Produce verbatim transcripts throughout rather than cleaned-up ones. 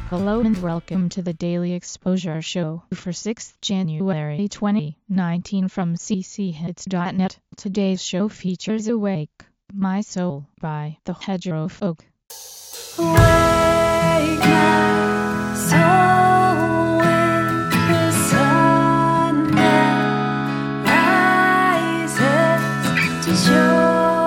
Hello and welcome to the Daily Exposure Show for sixth January twenty nineteen from c c hits dot net. Today's show features Awake My Soul by the Hedgerow Folk. Awake my soul with the sun that rises to show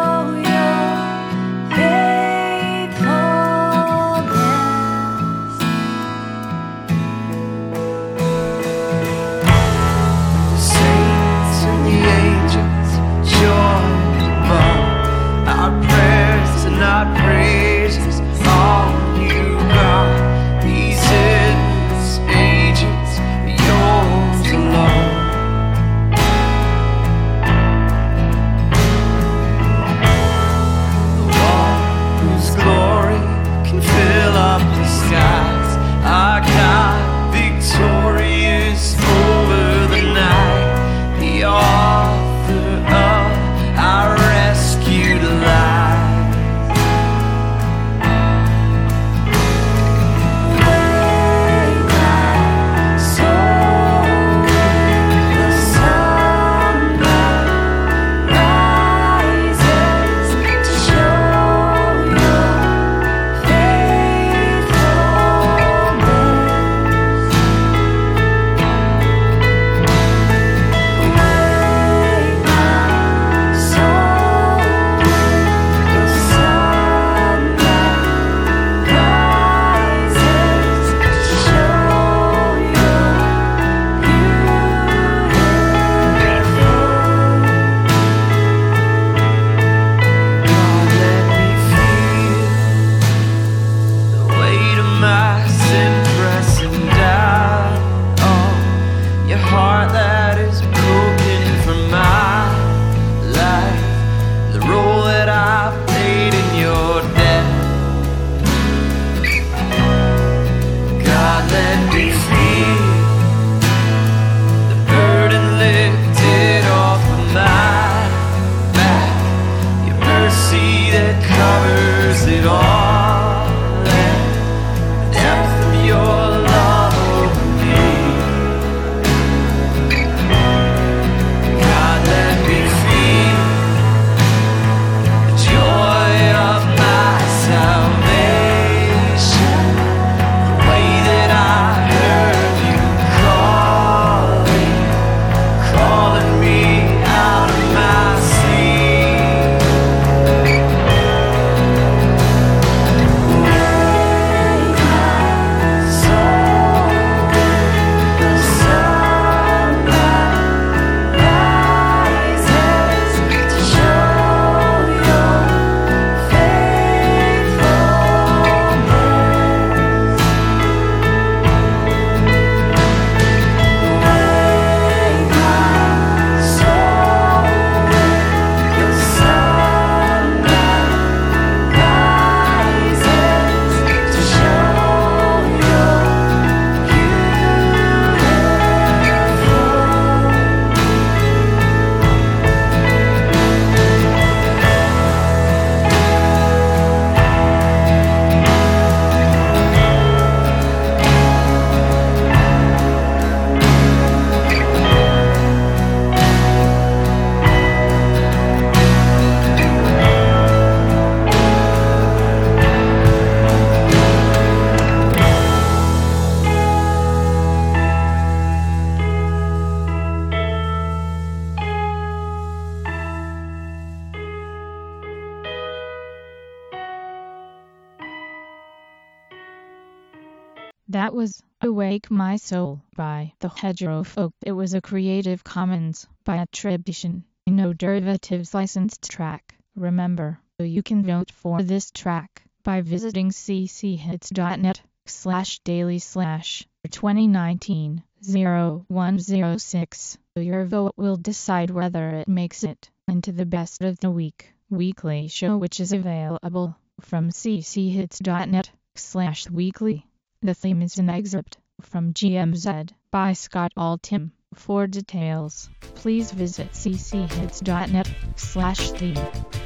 That was Awake My Soul by the Hedgerow Folk. It was a Creative Commons by attribution, no derivatives licensed track. Remember, you can vote for this track by visiting c c hits dot net slash daily slash twenty nineteen oh one oh six. Your vote will decide whether it makes it into the best of the week weekly show, which is available from c c hits dot net slash weekly. The theme is an excerpt from G M Z by Scott Altham. For details, please visit c c hits dot net slash theme.